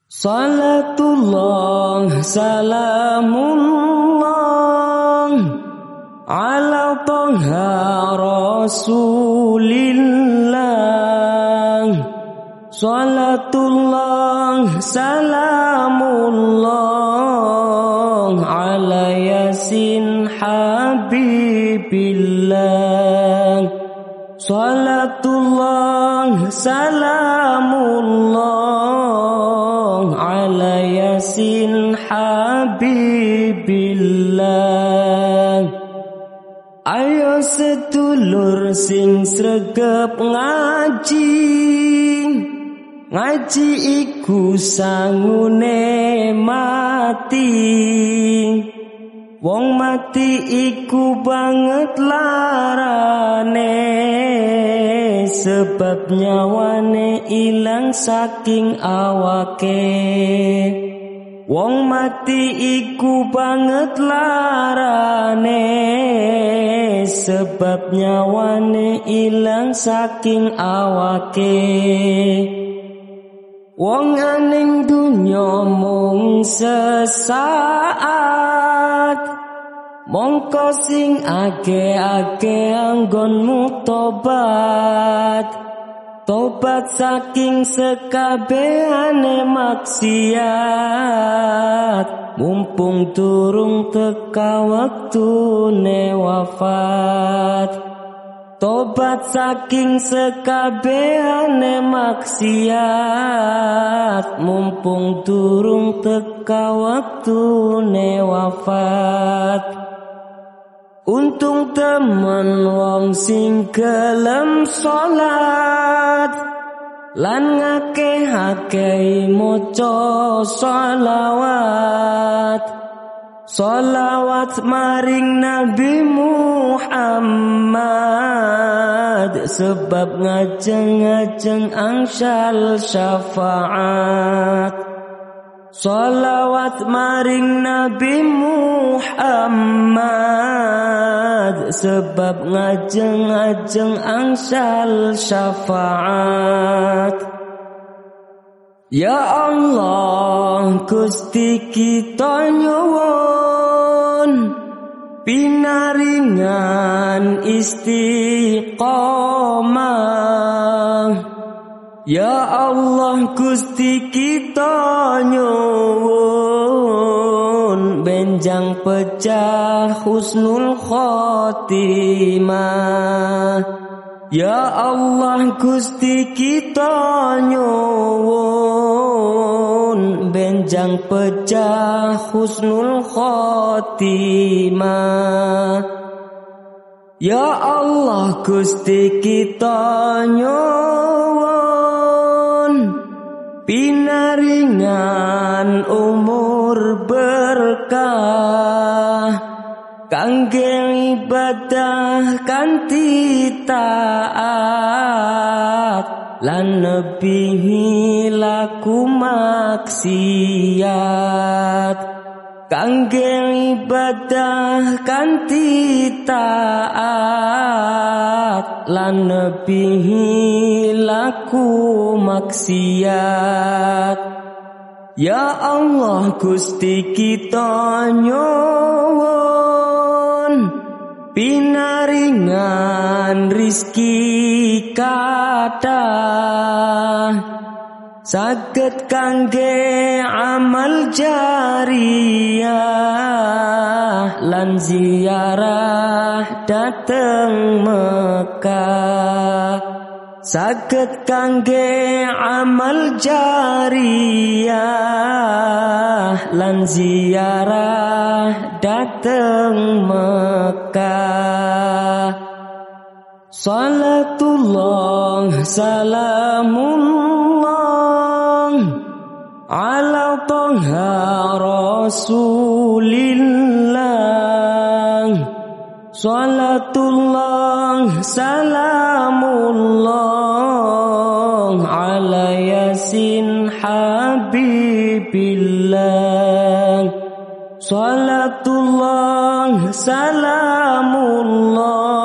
Salatullah salamullah ala Taha Rasulillah. Salatullah salamullah ala Yasin Habibillah. Salatullah salamullah ala Yasin Habibillah. Ayo sedulur sing sregep ngaji, ngaji iku sangune mati. Wong mati iku banget larane, sebab nyawane ilang saking awake. Wong mati iku banget larane, sebab nyawane ilang saking awake. Wong aning dunya mung sesaat, mongko sing ake-ake anggonmu tobat. Tobat saking sekabehane maksiat, mumpung durung teka wektune wafat. Tobat saking sekabehane maksiat, mumpung durung teka wektune wafat. Untung temen wong sing gelem salat, lan ngakeh-akeh maca shalawat. Shalawat maring Nabi Muhammad, sebab ngajeng-ngajeng angsal syafaat. Shalawat maring Nabi Muhammad, sebab ngajeng-ngajeng angsal syafaat. Ya Allah, Gusti kita nyuwun pinaringan istiqomah. Ya Allah, Gusti kita nyuwun benjang pecah husnul khotimah. Ya Allah, Gusti kita nyuwun benjang pecah husnul khotimah. Ya Allah, Gusti kita nyuwun pinaringan umur berkah, kangge ibadah kanthi taat, lan nebihi laku maksiat. Kangge ibadah kanthi taat, lan nebihi laku maksiat. Ya Allah, Gusti kita nyuwun pinaringan rizki kathah, saged kangge amal jariyah, lan ziarah dateng Mekah. Saged kangge amal jariyah, lan ziarah dateng Mekah. Salatullah salamullah ala Taha Rasulillah. Salatullah salamullah ala Yasin Habibillah. Salatullah salamullah